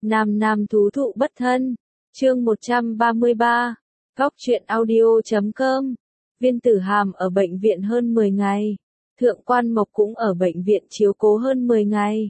Nam nam thú thụ bất thân. Chương 133. Góc truyện audio.com. Viên Tử Hàm ở bệnh viện hơn 10 ngày. Thượng Quan Mộc cũng ở bệnh viện chiếu cố hơn 10 ngày.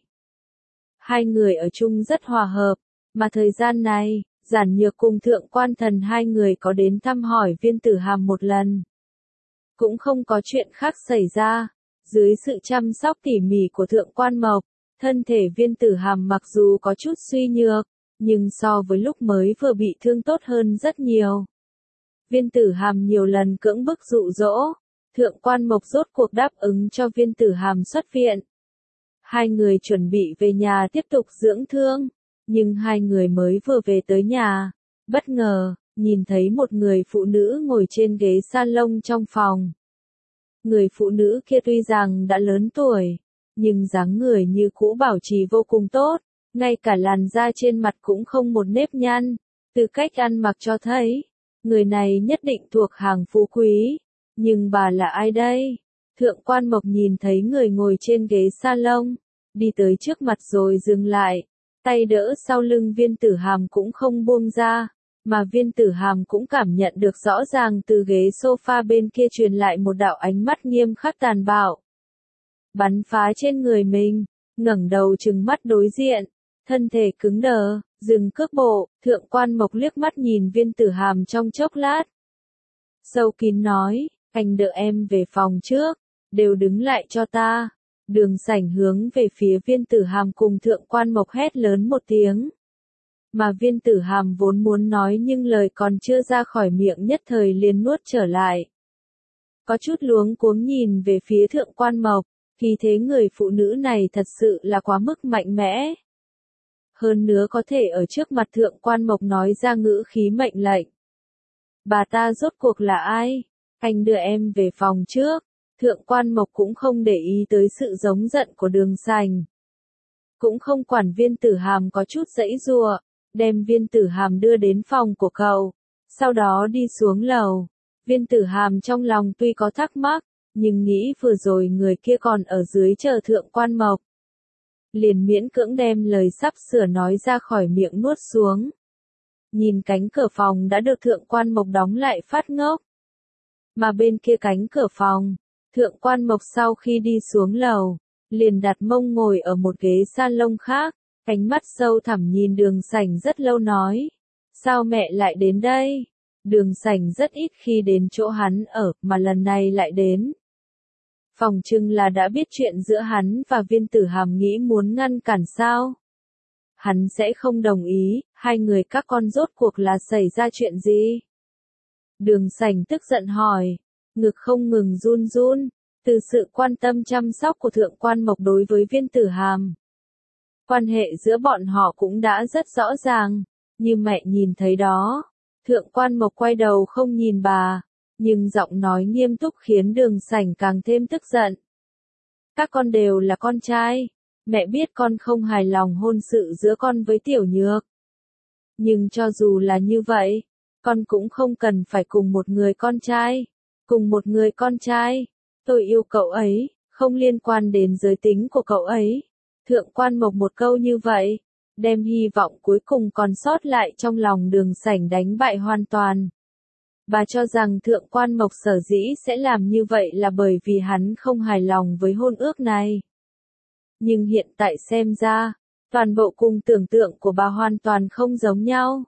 Hai người ở chung rất hòa hợp, mà thời gian này, Giản Nhược cùng Thượng Quan Thần hai người có đến thăm hỏi Viên Tử Hàm một lần. Cũng không có chuyện khác xảy ra, dưới sự chăm sóc tỉ mỉ của Thượng Quan Mộc, thân thể Viên Tử Hàm mặc dù có chút suy nhược, nhưng so với lúc mới vừa bị thương tốt hơn rất nhiều. Viên Tử Hàm nhiều lần cưỡng bức dụ dỗ, Thượng Quan Mộc rốt cuộc đáp ứng cho Viên Tử Hàm xuất viện. Hai người chuẩn bị về nhà tiếp tục dưỡng thương, nhưng hai người mới vừa về tới nhà, bất ngờ, nhìn thấy một người phụ nữ ngồi trên ghế salon trong phòng. Người phụ nữ kia tuy rằng đã lớn tuổi, nhưng dáng người như cũ bảo trì vô cùng tốt, ngay cả làn da trên mặt cũng không một nếp nhăn, từ cách ăn mặc cho thấy, người này nhất định thuộc hàng phú quý. Nhưng bà là ai đây? Thượng Quan Mộc nhìn thấy người ngồi trên ghế salon, đi tới trước mặt rồi dừng lại, tay đỡ sau lưng Viên Tử Hàm cũng không buông ra, mà Viên Tử Hàm cũng cảm nhận được rõ ràng từ ghế sofa bên kia truyền lại một đạo ánh mắt nghiêm khắc tàn bạo. Bắn phá trên người mình, ngẩng đầu trừng mắt đối diện, thân thể cứng đờ, dừng cước bộ, Thượng Quan Mộc liếc mắt nhìn Viên Tử Hàm trong chốc lát. Sâu kín nói, anh đợi em về phòng trước, đều đứng lại cho ta. Đường Sảnh hướng về phía Viên Tử Hàm cùng Thượng Quan Mộc hét lớn một tiếng. Mà Viên Tử Hàm vốn muốn nói nhưng lời còn chưa ra khỏi miệng nhất thời liền nuốt trở lại. Có chút luống cuống nhìn về phía Thượng Quan Mộc, thì thế người phụ nữ này thật sự là quá mức mạnh mẽ. Hơn nữa có thể ở trước mặt Thượng Quan Mộc nói ra ngữ khí mệnh lệnh. Bà ta rốt cuộc là ai? Anh đưa em về phòng trước. Thượng Quan Mộc cũng không để ý tới sự giống giận của Đường Sảnh. Cũng không quản Viên Tử Hàm có chút giãy giụa, đem Viên Tử Hàm đưa đến phòng của cậu, sau đó đi xuống lầu. Viên Tử Hàm trong lòng tuy có thắc mắc, nhưng nghĩ vừa rồi người kia còn ở dưới chờ Thượng Quan Mộc. Liền miễn cưỡng đem lời sắp sửa nói ra khỏi miệng nuốt xuống. Nhìn cánh cửa phòng đã được Thượng Quan Mộc đóng lại phát ngốc. Mà bên kia cánh cửa phòng, Thượng Quan Mộc sau khi đi xuống lầu, liền đặt mông ngồi ở một ghế salon khác, ánh mắt sâu thẳm nhìn Đường Sảnh rất lâu nói. Sao mẹ lại đến đây? Đường Sảnh rất ít khi đến chỗ hắn ở, mà lần này lại đến. Phòng trưng là đã biết chuyện giữa hắn và Viên Tử Hàm nghĩ muốn ngăn cản sao? Hắn sẽ không đồng ý, hai người các con rốt cuộc là xảy ra chuyện gì? Đường Sảnh tức giận hỏi, ngực không ngừng run run, từ sự quan tâm chăm sóc của Thượng Quan Mộc đối với Viên Tử Hàm. Quan hệ giữa bọn họ cũng đã rất rõ ràng, như mẹ nhìn thấy đó. Thượng Quan Mộc quay đầu không nhìn bà, nhưng giọng nói nghiêm túc khiến Đường Sảnh càng thêm tức giận. Các con đều là con trai, mẹ biết con không hài lòng hôn sự giữa con với Tiểu Nhược. Nhưng cho dù là như vậy, con cũng không cần phải cùng một người con trai. Cùng một người con trai, tôi yêu cậu ấy, không liên quan đến giới tính của cậu ấy. Thượng Quan Mộc một câu như vậy, đem hy vọng cuối cùng còn sót lại trong lòng Đường Sảnh đánh bại hoàn toàn. Bà cho rằng Thượng Quan Mộc sở dĩ sẽ làm như vậy là bởi vì hắn không hài lòng với hôn ước này. Nhưng hiện tại xem ra, toàn bộ cùng tưởng tượng của bà hoàn toàn không giống nhau.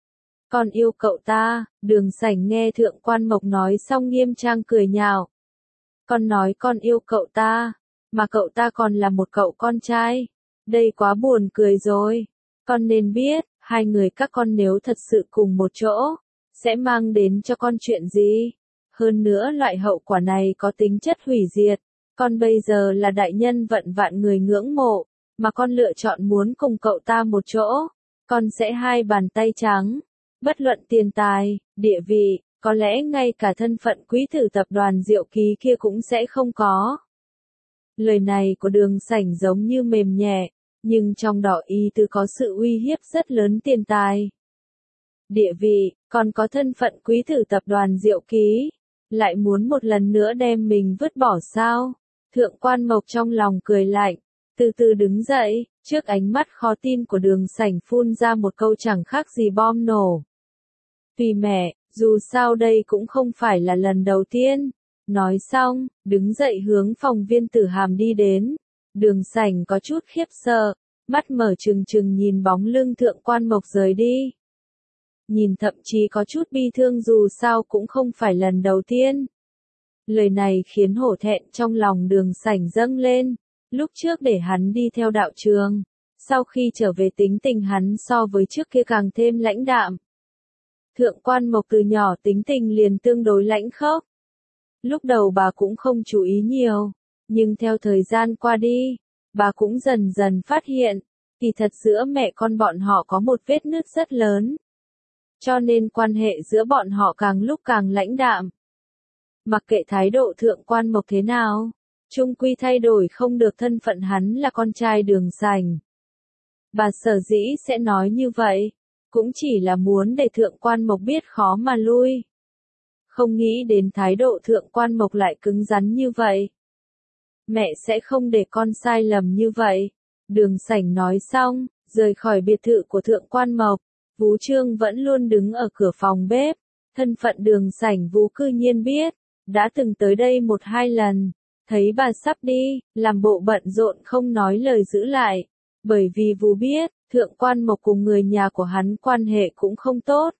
Con yêu cậu ta, Đường Sảnh nghe Thượng Quan Mộc nói xong nghiêm trang cười nhạo. Con nói con yêu cậu ta, mà cậu ta còn là một cậu con trai. Đây quá buồn cười rồi. Con nên biết, hai người các con nếu thật sự cùng một chỗ, sẽ mang đến cho con chuyện gì. Hơn nữa loại hậu quả này có tính chất hủy diệt. Con bây giờ là đại nhân vận vạn người ngưỡng mộ, mà con lựa chọn muốn cùng cậu ta một chỗ. Con sẽ hai bàn tay trắng. Bất luận tiền tài, địa vị, có lẽ ngay cả thân phận quý tử tập đoàn Diệu Ký kia cũng sẽ không có. Lời này của Đường Sảnh giống như mềm nhẹ, nhưng trong đó ý tứ có sự uy hiếp rất lớn tiền tài. Địa vị, còn có thân phận quý tử tập đoàn Diệu Ký, lại muốn một lần nữa đem mình vứt bỏ sao? Thượng Quan Mộc trong lòng cười lạnh, từ từ đứng dậy, trước ánh mắt khó tin của Đường Sảnh phun ra một câu chẳng khác gì bom nổ. Tùy mẹ, dù sao đây cũng không phải là lần đầu tiên. Nói xong, đứng dậy hướng phòng Viên Tử Hàm đi đến. Đường Sảnh có chút khiếp sợ, mắt mở trừng trừng nhìn bóng lưng Thượng Quan Mộc rời đi. Nhìn thậm chí có chút bi thương dù sao cũng không phải lần đầu tiên. Lời này khiến hổ thẹn trong lòng Đường Sảnh dâng lên. Lúc trước để hắn đi theo đạo trường, sau khi trở về tính tình hắn so với trước kia càng thêm lãnh đạm. Thượng Quan Mộc từ nhỏ tính tình liền tương đối lãnh khốc. Lúc đầu bà cũng không chú ý nhiều, nhưng theo thời gian qua đi, bà cũng dần dần phát hiện, kỳ thật giữa mẹ con bọn họ có một vết nứt rất lớn. Cho nên quan hệ giữa bọn họ càng lúc càng lãnh đạm. Mặc kệ thái độ Thượng Quan Mộc thế nào, chung quy thay đổi không được thân phận hắn là con trai Đường Sảnh. Bà sở dĩ sẽ nói như vậy, cũng chỉ là muốn để Thượng Quan Mộc biết khó mà lui. Không nghĩ đến thái độ Thượng Quan Mộc lại cứng rắn như vậy. Mẹ sẽ không để con sai lầm như vậy. Đường Sảnh nói xong, rời khỏi biệt thự của Thượng Quan Mộc. Vú Trương vẫn luôn đứng ở cửa phòng bếp. Thân phận Đường Sảnh Vú cư nhiên biết, đã từng tới đây 1-2 lần. Thấy bà sắp đi, làm bộ bận rộn không nói lời giữ lại. Bởi vì Vú biết, Thượng Quan Mộc cùng người nhà của hắn quan hệ cũng không tốt.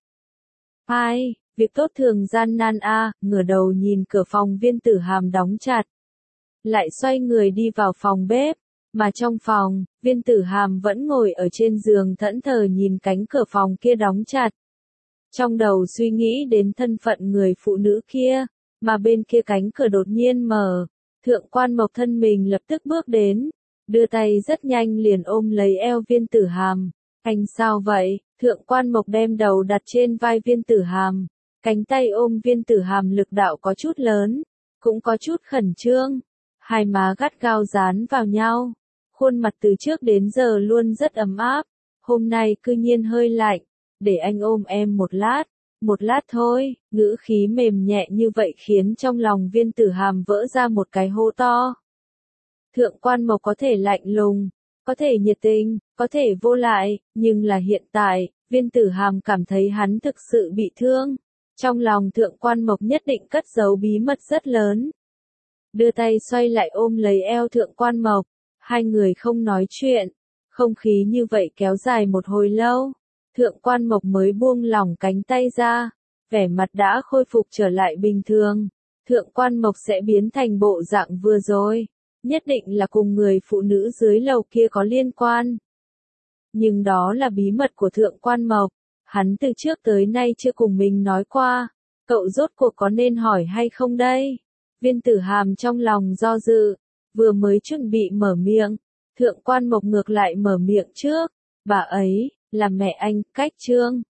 Ai, việc tốt thường gian nan a, ngửa đầu nhìn cửa phòng Viên Tử Hàm đóng chặt. Lại xoay người đi vào phòng bếp, mà trong phòng, Viên Tử Hàm vẫn ngồi ở trên giường thẫn thờ nhìn cánh cửa phòng kia đóng chặt. Trong đầu suy nghĩ đến thân phận người phụ nữ kia, mà bên kia cánh cửa đột nhiên mở. Thượng Quan Mộc thân mình lập tức bước đến, đưa tay rất nhanh liền ôm lấy eo Viên Tử Hàm. Anh sao vậy? Thượng Quan Mộc đem đầu đặt trên vai Viên Tử Hàm, cánh tay ôm Viên Tử Hàm lực đạo có chút lớn, cũng có chút khẩn trương, hai má gắt gao dán vào nhau, khuôn mặt từ trước đến giờ luôn rất ấm áp, hôm nay cư nhiên hơi lạnh, để anh ôm em một lát thôi, ngữ khí mềm nhẹ như vậy khiến trong lòng Viên Tử Hàm vỡ ra một cái hố to. Thượng Quan Mộc có thể lạnh lùng, có thể nhiệt tình, có thể vô lại, nhưng là hiện tại, Viên Tử Hàm cảm thấy hắn thực sự bị thương. Trong lòng Thượng Quan Mộc nhất định cất giấu bí mật rất lớn. Đưa tay xoay lại ôm lấy eo Thượng Quan Mộc, hai người không nói chuyện, không khí như vậy kéo dài một hồi lâu. Thượng Quan Mộc mới buông lỏng cánh tay ra, vẻ mặt đã khôi phục trở lại bình thường. Thượng Quan Mộc sẽ biến thành bộ dạng vừa rồi, nhất định là cùng người phụ nữ dưới lầu kia có liên quan. Nhưng đó là bí mật của Thượng Quan Mộc, hắn từ trước tới nay chưa cùng mình nói qua, cậu rốt cuộc có nên hỏi hay không đây? Viên Tử Hàm trong lòng do dự, vừa mới chuẩn bị mở miệng, Thượng Quan Mộc ngược lại mở miệng trước, bà ấy, là mẹ anh, Cách Trương.